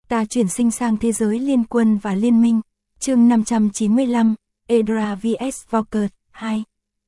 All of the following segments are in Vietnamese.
Ta chuyển sinh sang thế giới liên quân và liên minh. Chương 595, Edra vs Valkyrd 2.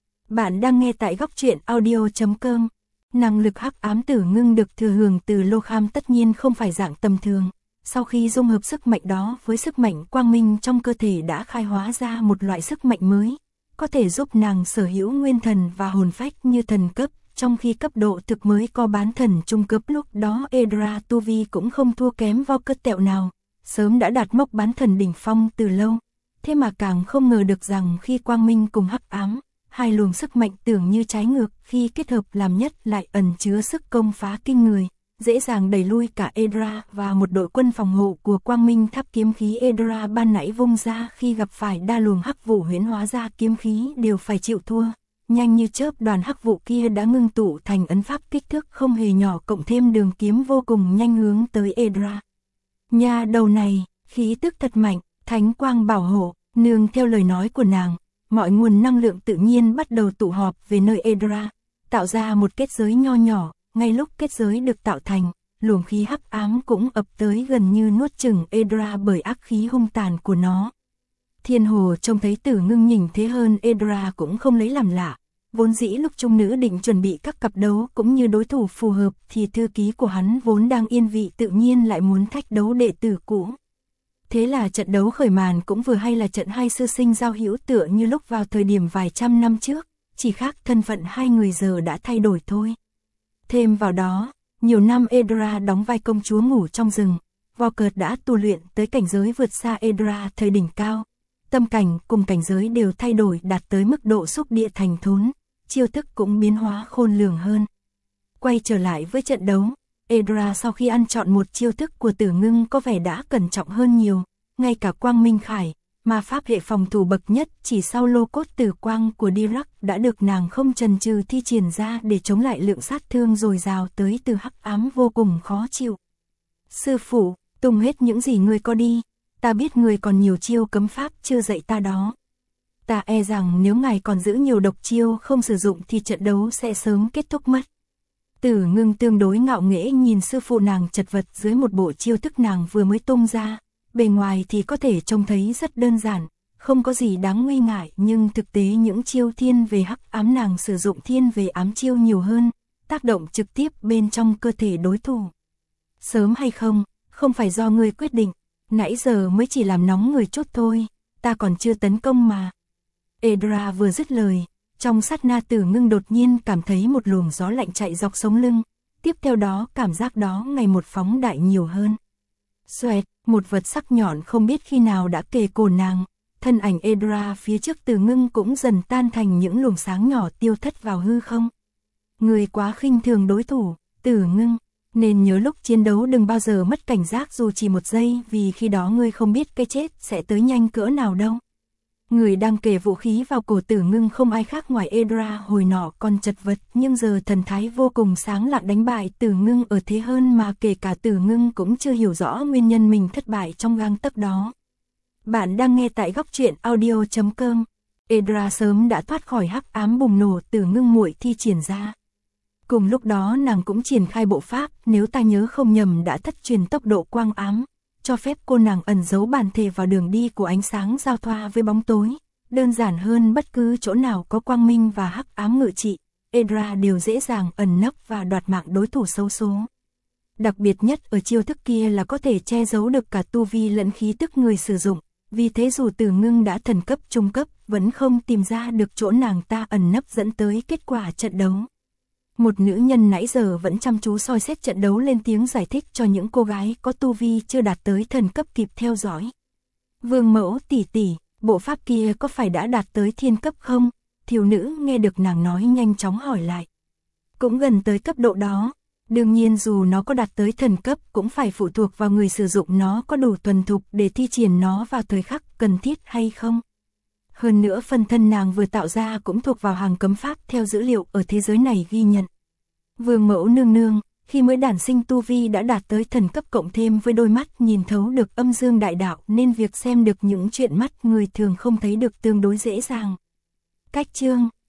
Bạn đang nghe tại góc truyện audio.com. Năng lực hắc ám tử ngưng được thừa hưởng từ Lô Kham tất nhiên không phải dạng tầm thường. Sau khi dung hợp sức mạnh đó với sức mạnh quang minh trong cơ thể đã khai hóa ra một loại sức mạnh mới, có thể giúp nàng sở hữu nguyên thần và hồn phách như thần cấp, trong khi cấp độ thực mới có bán thần trung cấp. Lúc đó Edra tu vi cũng không thua kém Valkyrd tẹo nào, sớm đã đạt mốc bán thần đỉnh phong từ lâu. Thế mà càng không ngờ được rằng khi quang minh cùng hắc ám, hai luồng sức mạnh tưởng như trái ngược khi kết hợp làm nhất lại ẩn chứa sức công phá kinh người, dễ dàng đẩy lui cả Edra và một đội quân phòng hộ của quang minh tháp. Kiếm khí Edra ban nãy vung ra khi gặp phải đa luồng hắc vụ huyễn hóa ra kiếm khí đều phải chịu thua. Nhanh như chớp đoàn hắc vụ kia đã ngưng tụ thành ấn pháp kích thước không hề nhỏ, cộng thêm đường kiếm vô cùng nhanh hướng tới Edra. Nha đầu này, khí tức thật mạnh, thánh quang bảo hộ. Nương theo lời nói của nàng, mọi nguồn năng lượng tự nhiên bắt đầu tụ họp về nơi Edra, tạo ra một kết giới nho nhỏ. Ngay lúc kết giới được tạo thành, luồng khí hắc ám cũng ập tới gần như nuốt chửng Edra bởi ác khí hung tàn của nó. Thiên Hồ trông thấy Tử Ngưng nhỉnh thế hơn Edra cũng không lấy làm lạ. Vốn dĩ lúc trung nữ định chuẩn bị các cặp đấu cũng như đối thủ phù hợp thì thư ký của hắn vốn đang yên vị tự nhiên lại muốn thách đấu đệ tử cũ. Thế là trận đấu khởi màn cũng vừa hay là trận hai sư sinh giao hữu, tựa như lúc vào thời điểm vài trăm năm trước, chỉ khác thân phận hai người giờ đã thay đổi thôi. Thêm vào đó, nhiều năm Edra đóng vai công chúa ngủ trong rừng, Valkyrd đã tu luyện tới cảnh giới vượt xa Edra thời đỉnh cao. Tâm cảnh cùng cảnh giới đều thay đổi đạt tới mức độ xúc địa thành thốn, chiêu thức cũng biến hóa khôn lường hơn. Quay trở lại với trận đấu, Edra sau khi ăn trọn một chiêu thức của Tử Ngưng có vẻ đã cẩn trọng hơn nhiều, ngay cả quang minh khải, ma pháp hệ phòng thủ bậc nhất chỉ sau lô cốt tử quang của Dirac đã được nàng không chần chừ thi triển ra để chống lại lượng sát thương dồi dào tới từ hắc ám vô cùng khó chịu. Sư phụ, tung hết những gì ngươi có đi, ta biết người còn nhiều chiêu cấm pháp chưa dạy ta đó. Ta e rằng nếu ngài còn giữ nhiều độc chiêu không sử dụng thì trận đấu sẽ sớm kết thúc mất. Tử Ngưng tương đối ngạo nghễ nhìn sư phụ nàng chật vật dưới một bộ chiêu thức nàng vừa mới tung ra. Bề ngoài thì có thể trông thấy rất đơn giản, không có gì đáng nguy ngại, nhưng thực tế những chiêu thiên về hắc ám nàng sử dụng thiên về ám chiêu nhiều hơn, tác động trực tiếp bên trong cơ thể đối thủ. Sớm hay không, không phải do ngươi quyết định, nãy giờ mới chỉ làm nóng người chút thôi, ta còn chưa tấn công mà. Edra vừa dứt lời, trong sát na Tử Ngưng đột nhiên cảm thấy một luồng gió lạnh chạy dọc sống lưng, tiếp theo đó cảm giác đó ngày một phóng đại nhiều hơn. Xoẹt, một vật sắc nhọn không biết khi nào đã kề cổ nàng, thân ảnh Edra phía trước Tử Ngưng cũng dần tan thành những luồng sáng nhỏ tiêu thất vào hư không. Người quá khinh thường đối thủ, Tử Ngưng, nên nhớ lúc chiến đấu đừng bao giờ mất cảnh giác dù chỉ một giây, vì khi đó ngươi không biết cái chết sẽ tới nhanh cỡ nào đâu. Người đang kề vũ khí vào cổ Tử Ngưng không ai khác ngoài Edra, hồi nọ còn chật vật nhưng giờ thần thái vô cùng sáng lạng đánh bại Tử Ngưng ở thế hơn mà kể cả Tử Ngưng cũng chưa hiểu rõ nguyên nhân mình thất bại trong gang tấc đó. Bạn đang nghe tại góc truyện audio.com. Edra sớm đã thoát khỏi hắc ám bùng nổ Tử Ngưng muội thi triển ra. Cùng lúc đó nàng cũng triển khai bộ pháp, nếu ta nhớ không nhầm đã thất truyền tốc độ quang ám, cho phép cô nàng ẩn giấu bản thể vào đường đi của ánh sáng giao thoa với bóng tối. Đơn giản hơn bất cứ chỗ nào có quang minh và hắc ám ngự trị, Edra đều dễ dàng ẩn nấp và đoạt mạng đối thủ xấu số. Đặc biệt nhất ở chiêu thức kia là có thể che giấu được cả tu vi lẫn khí tức người sử dụng, vì thế dù Tử Ngưng đã thần cấp trung cấp vẫn không tìm ra được chỗ nàng ta ẩn nấp, dẫn tới kết quả trận đấu. Một nữ nhân nãy giờ vẫn chăm chú soi xét trận đấu lên tiếng giải thích cho những cô gái có tu vi chưa đạt tới thần cấp kịp theo dõi. Vương mẫu tỷ tỷ, bộ pháp kia có phải đã đạt tới thiên cấp không? Thiếu nữ nghe được nàng nói nhanh chóng hỏi lại. Cũng gần tới cấp độ đó. Đương nhiên dù nó có đạt tới thần cấp cũng phải phụ thuộc vào người sử dụng nó có đủ thuần thục để thi triển nó vào thời khắc cần thiết hay không. Hơn nữa phân thân nàng vừa tạo ra cũng thuộc vào hàng cấm pháp theo dữ liệu ở thế giới này ghi nhận. Vương mẫu nương nương, khi mới đản sinh tu vi đã đạt tới thần cấp cộng thêm với đôi mắt nhìn thấu được âm dương đại đạo nên việc xem được những chuyện mắt người thường không thấy được tương đối dễ dàng. Cách chương